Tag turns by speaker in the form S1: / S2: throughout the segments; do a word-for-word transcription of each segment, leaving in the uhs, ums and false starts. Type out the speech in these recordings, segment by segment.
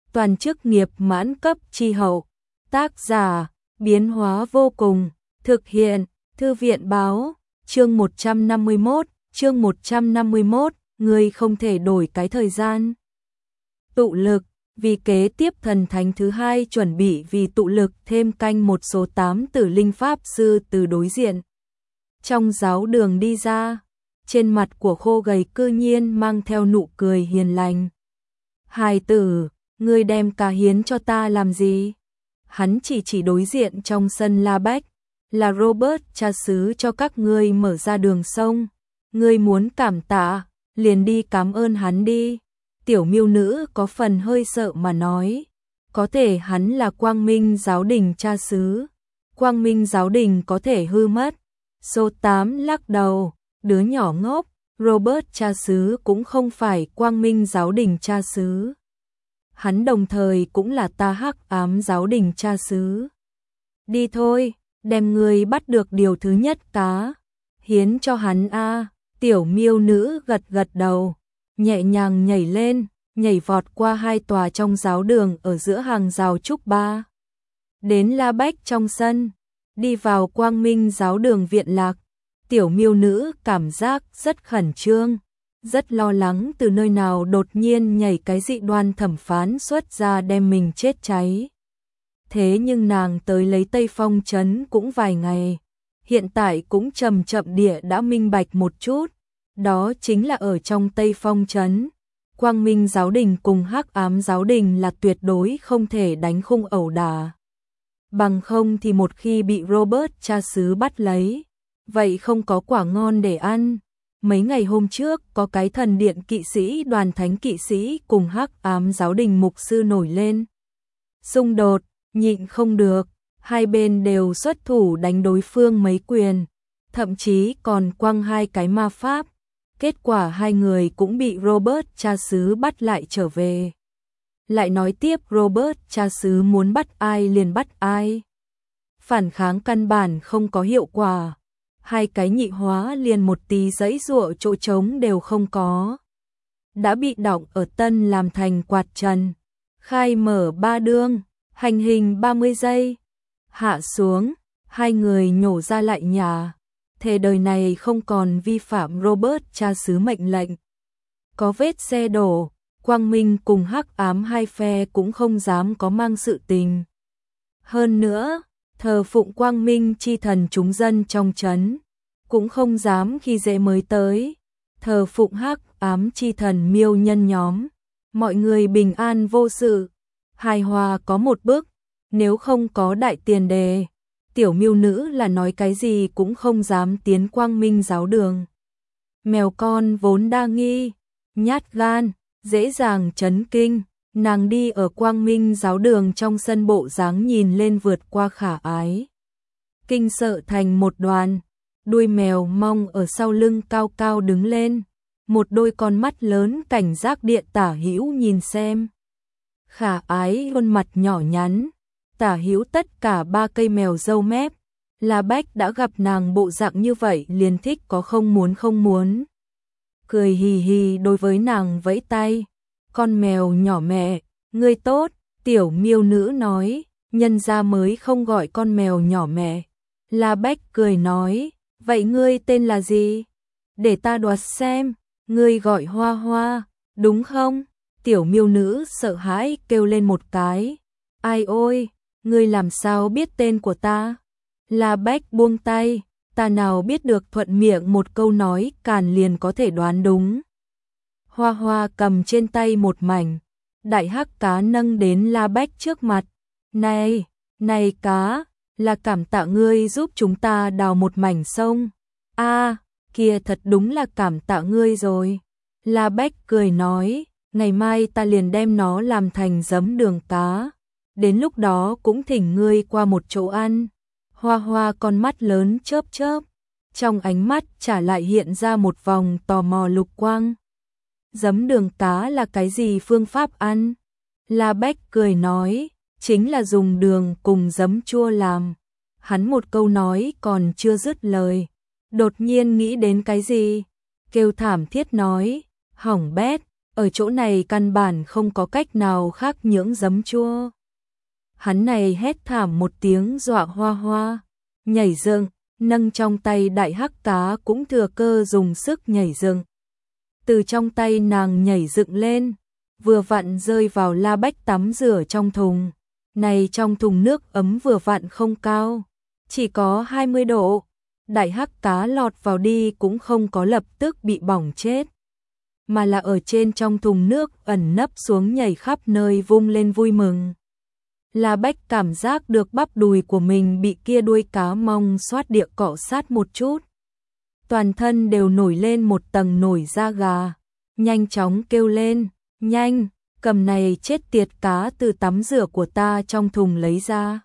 S1: toàn chức nghiệp mãn cấp chi hậu. Tác giả, biến hóa vô cùng, thực hiện, thư viện báo, chương một trăm năm mươi mốt, chương một trăm năm mươi mốt, ngươi không thể đổi cái thời gian. Tụ lực, vì kế tiếp thần thánh thứ hai chuẩn bị vì tụ lực thêm canh một số tám tử linh pháp sư từ đối diện. Trong giáo đường đi ra, trên mặt của khô gầy cư nhiên mang theo nụ cười hiền lành. Hài tử, ngươi đem cá hiến cho ta làm gì? Hắn chỉ chỉ đối diện trong sân La Bách, là Robert cha xứ cho các ngươi mở ra đường sông. Ngươi muốn cảm tạ, liền đi cảm ơn hắn đi. Tiểu miêu nữ có phần hơi sợ mà nói, có thể hắn là Quang Minh giáo đình cha xứ. Quang Minh giáo đình có thể hư mất. Số tám lắc đầu, đứa nhỏ ngốc, Robert cha xứ cũng không phải Quang Minh giáo đình cha xứ. Hắn đồng thời cũng là ta Hắc Ám giáo đình cha xứ. Đi thôi, đem người bắt được điều thứ nhất cá, hiến cho hắn a. Tiểu miêu nữ gật gật đầu, nhẹ nhàng nhảy lên, nhảy vọt qua hai tòa trong giáo đường ở giữa hàng rào trúc ba. Đến La Bách trong sân, đi vào Quang Minh giáo đường viện lạc. Tiểu miêu nữ cảm giác rất khẩn trương, rất lo lắng từ nơi nào đột nhiên nhảy cái dị đoan thẩm phán xuất ra đem mình chết cháy. Thế nhưng nàng tới lấy Tây Phong trấn cũng vài ngày, hiện tại cũng chậm chậm địa đã minh bạch một chút, đó chính là ở trong Tây Phong trấn, Quang Minh giáo đình cùng Hắc Ám giáo đình là tuyệt đối không thể đánh khung ẩu đả. Bằng không thì một khi bị Robert cha xứ bắt lấy, vậy không có quả ngon để ăn. Mấy ngày hôm trước có cái thần điện kỵ sĩ đoàn thánh kỵ sĩ cùng Hắc Ám giáo đình mục sư nổi lên xung đột, nhịn không được, hai bên đều xuất thủ đánh đối phương mấy quyền, thậm chí còn quăng hai cái ma pháp. Kết quả hai người cũng bị Robert cha xứ bắt lại trở về. Lại nói tiếp Robert cha xứ muốn bắt ai liền bắt ai. Phản kháng căn bản không có hiệu quả. Hai cái nhị hóa liền một tí giấy giụa chỗ trống đều không có. Đã bị đọng ở tân làm thành quạt trần. Khai mở ba đương, hành hình ba mươi giây. Hạ xuống, hai người nhổ ra lại nhà. Thề đời này không còn vi phạm Robert cha xứ mệnh lệnh. Có vết xe đổ, Quang Minh cùng Hắc Ám hai phe cũng không dám có mang sự tình. Hơn nữa, thờ phụng Quang Minh chi thần chúng dân trong trấn, cũng không dám khi dễ mới tới, thờ phụng Hắc Ám chi thần miêu nhân nhóm, mọi người bình an vô sự, hài hòa có một bước, nếu không có đại tiền đề, tiểu miêu nữ là nói cái gì cũng không dám tiến Quang Minh giáo đường. Mèo con vốn đa nghi, nhát gan, dễ dàng chấn kinh. Nàng đi ở Quang Minh giáo đường trong sân bộ dáng nhìn lên vượt qua khả ái. Kinh sợ thành một đoàn, đuôi mèo mong ở sau lưng cao cao đứng lên, một đôi con mắt lớn cảnh giác địa tả hữu nhìn xem. Khả ái khuôn mặt nhỏ nhắn, tả hữu tất cả ba cây mèo râu mép, La Bách đã gặp nàng bộ dạng như vậy liền thích có không muốn không muốn. Cười hì hì đối với nàng vẫy tay. Con mèo nhỏ mẹ, ngươi tốt, tiểu miêu nữ nói, nhân gia mới không gọi con mèo nhỏ mẹ. La Bách cười nói, vậy ngươi tên là gì? Để ta đoạt xem, ngươi gọi Hoa Hoa, đúng không? Tiểu miêu nữ sợ hãi kêu lên một cái. Ai ôi, ngươi làm sao biết tên của ta? La Bách buông tay, ta nào biết được thuận miệng một câu nói càn liền có thể đoán đúng. Hoa Hoa cầm trên tay một mảnh, đại hắc cá nâng đến La Bách trước mặt. Này, này cá, là cảm tạ ngươi giúp chúng ta đào một mảnh sông. A, kia thật đúng là cảm tạ ngươi rồi. La Bách cười nói, ngày mai ta liền đem nó làm thành giấm đường cá. Đến lúc đó cũng thỉnh ngươi qua một chỗ ăn. Hoa Hoa con mắt lớn chớp chớp, trong ánh mắt trả lại hiện ra một vòng tò mò lục quang. Giấm đường cá là cái gì phương pháp ăn? La Bách cười nói, chính là dùng đường cùng giấm chua làm. Hắn một câu nói còn chưa dứt lời, đột nhiên nghĩ đến cái gì, kêu thảm thiết nói, hỏng bét, ở chỗ này căn bản không có cách nào khác nhưỡng giấm chua. Hắn này hét thảm một tiếng dọa Hoa Hoa, nhảy dựng, nâng trong tay đại hắc cá cũng thừa cơ dùng sức nhảy dựng. Từ trong tay nàng nhảy dựng lên, vừa vặn rơi vào La Bách tắm rửa trong thùng. Này trong thùng nước ấm vừa vặn không cao, chỉ có hai mươi độ. Đại hắc cá lọt vào đi cũng không có lập tức bị bỏng chết, mà là ở trên trong thùng nước ẩn nấp xuống nhảy khắp nơi vung lên vui mừng. La Bách cảm giác được bắp đùi của mình bị kia đuôi cá mong xoát địa cọ sát một chút. Toàn thân đều nổi lên một tầng nổi da gà, nhanh chóng kêu lên, nhanh, cầm này chết tiệt cá từ tắm rửa của ta trong thùng lấy ra.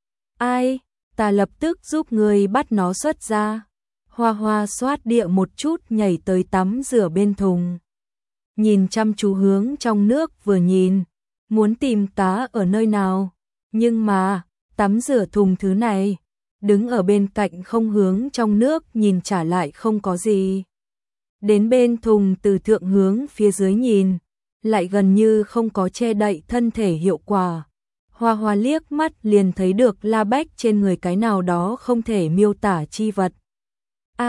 S1: Ai, ta lập tức giúp người bắt nó xuất ra. Hoa Hoa xoát địa một chút nhảy tới tắm rửa bên thùng. Nhìn chăm chú hướng trong nước vừa nhìn, muốn tìm cá ở nơi nào, nhưng mà, tắm rửa thùng thứ này, đứng ở bên cạnh không hướng trong nước nhìn trả lại không có gì. Đến bên thùng từ thượng hướng phía dưới nhìn, lại gần như không có che đậy thân thể hiệu quả. Hoa Hoa liếc mắt liền thấy được La Bách trên người cái nào đó không thể miêu tả chi vật. A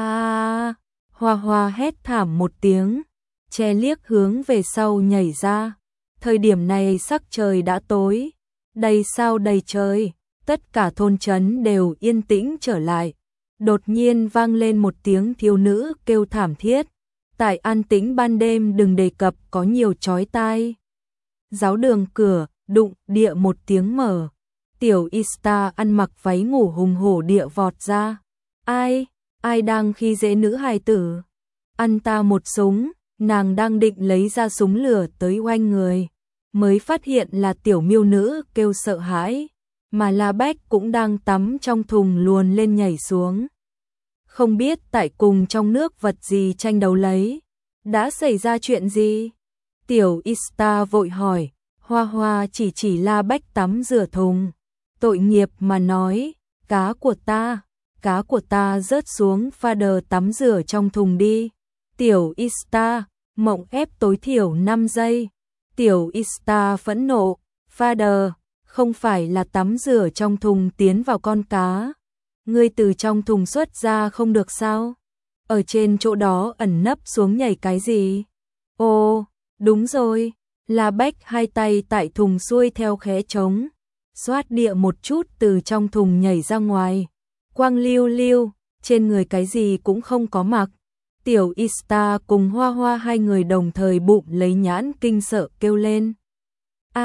S1: à, Hoa Hoa hét thảm một tiếng, che liếc hướng về sau nhảy ra. Thời điểm này sắc trời đã tối, đầy sao đầy trời, tất cả thôn trấn đều yên tĩnh trở lại. Đột nhiên vang lên một tiếng thiếu nữ kêu thảm thiết. Tại an tĩnh ban đêm đừng đề cập có nhiều chói tai. Giáo đường cửa, đụng địa một tiếng mở. Tiểu Ista ăn mặc váy ngủ hùng hổ địa vọt ra. Ai, ai đang khi dễ nữ hài tử? Ăn ta một súng, nàng đang định lấy ra súng lửa tới oanh người. Mới phát hiện là tiểu miêu nữ kêu sợ hãi, mà La Bách cũng đang tắm trong thùng luồn lên nhảy xuống. Không biết tại cùng trong nước vật gì tranh đấu lấy, đã xảy ra chuyện gì? Tiểu Ista vội hỏi, Hoa Hoa chỉ chỉ La Bách tắm rửa thùng. Tội nghiệp mà nói, cá của ta, cá của ta rớt xuống pha đờ tắm rửa trong thùng đi. Tiểu Ista, mộng ép tối thiểu năm giây. Tiểu Ista phẫn nộ, Father, không phải là tắm rửa trong thùng tiến vào con cá. Ngươi từ trong thùng xuất ra không được sao? Ở trên chỗ đó ẩn nấp xuống nhảy cái gì? Ồ, đúng rồi, La Bách hai tay tại thùng xuôi theo khẽ trống, xoát địa một chút từ trong thùng nhảy ra ngoài. Quang lưu lưu, trên người cái gì cũng không có mặc. Tiểu Ista cùng Hoa Hoa hai người đồng thời bụng lấy nhãn kinh sợ kêu lên. A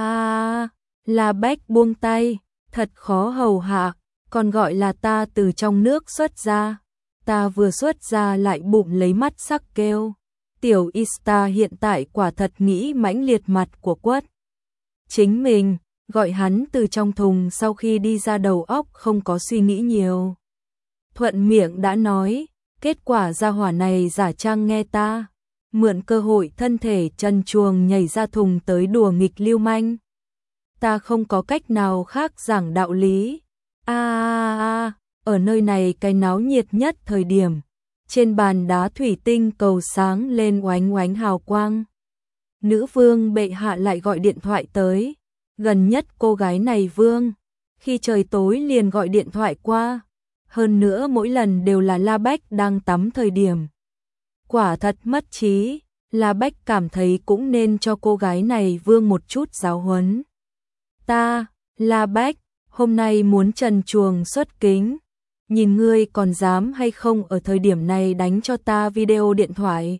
S1: à, La Bách buông tay, thật khó hầu hạ, còn gọi là ta từ trong nước xuất ra. Ta vừa xuất ra lại bụng lấy mắt sắc kêu. Tiểu Ista hiện tại quả thật nghĩ mãnh liệt mặt của Quất. Chính mình, gọi hắn từ trong thùng sau khi đi ra đầu óc không có suy nghĩ nhiều. Thuận miệng đã nói. Kết quả gia hỏa này giả trang nghe ta, mượn cơ hội thân thể trần truồng nhảy ra thùng tới đùa nghịch lưu manh. Ta không có cách nào khác giảng đạo lý. A a a, ở nơi này cái náo nhiệt nhất thời điểm, trên bàn đá thủy tinh cầu sáng lên oánh oánh hào quang. Nữ vương bệ hạ lại gọi điện thoại tới, gần nhất cô gái này vương, khi trời tối liền gọi điện thoại qua. Hơn nữa mỗi lần đều là La Bách đang tắm thời điểm. Quả thật mất trí, La Bách cảm thấy cũng nên cho cô gái này vương một chút giáo huấn. Ta, La Bách, hôm nay muốn trần truồng xuất kính. Nhìn ngươi còn dám hay không ở thời điểm này đánh cho ta video điện thoại.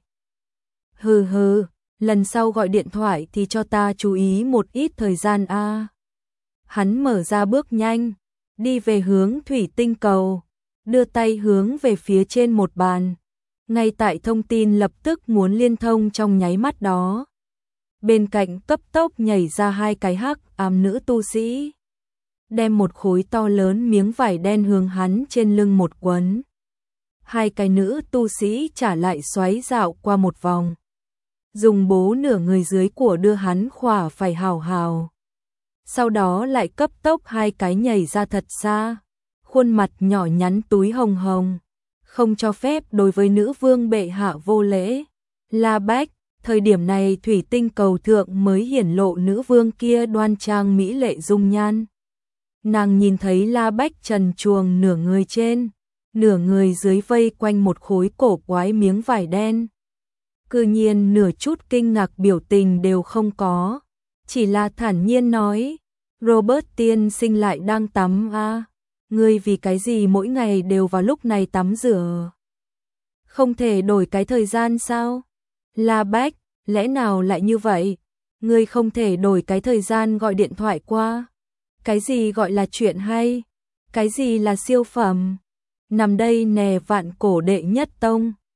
S1: Hừ hừ, lần sau gọi điện thoại thì cho ta chú ý một ít thời gian a. Hắn mở ra bước nhanh, đi về hướng thủy tinh cầu, đưa tay hướng về phía trên một bàn. Ngay tại thông tin lập tức muốn liên thông trong nháy mắt đó. Bên cạnh cấp tốc nhảy ra hai cái hắc ám nữ tu sĩ. Đem một khối to lớn miếng vải đen hướng hắn trên lưng một quấn. Hai cái nữ tu sĩ trả lại xoáy dạo qua một vòng. Dùng bố nửa người dưới của đưa hắn khỏa phải hào hào. Sau đó lại cấp tốc hai cái nhảy ra thật xa. Khuôn mặt nhỏ nhắn túi hồng hồng. Không cho phép đối với nữ vương bệ hạ vô lễ. La Bách, Thời điểm này thủy tinh cầu thượng mới hiển lộ nữ vương kia đoan trang mỹ lệ dung nhan. Nàng nhìn thấy La Bách trần truồng nửa người trên, nửa người dưới vây quanh một khối cổ quái miếng vải đen. Cư nhiên nửa chút kinh ngạc biểu tình đều không có, chỉ là thản nhiên nói, Robert tiên sinh lại đang tắm à, ngươi vì cái gì mỗi ngày đều vào lúc này tắm rửa? Không thể đổi cái thời gian sao? La Bách, lẽ nào lại như vậy? Ngươi không thể đổi cái thời gian gọi điện thoại qua? Cái gì gọi là chuyện hay? Cái gì là siêu phẩm? Nằm đây nè vạn cổ đệ nhất tông.